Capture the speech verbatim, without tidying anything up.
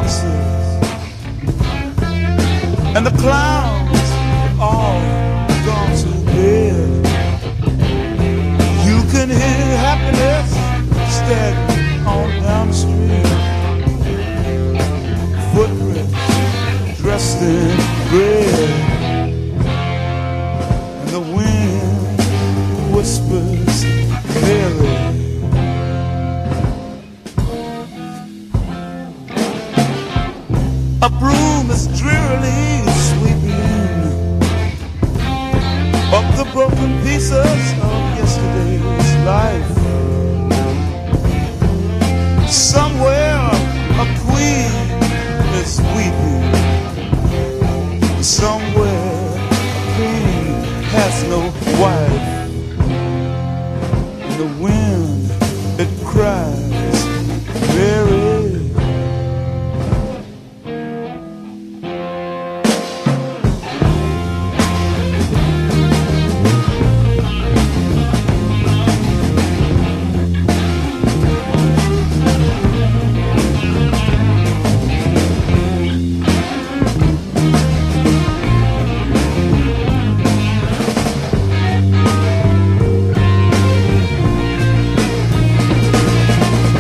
boxes, and the clowns all gone to bed. You can hear happiness staggering on down the street. Footprints dressed in red, and the wind whispers clearly. A broom is drearily sweeping up the broken pieces of yesterday's life. Somewhere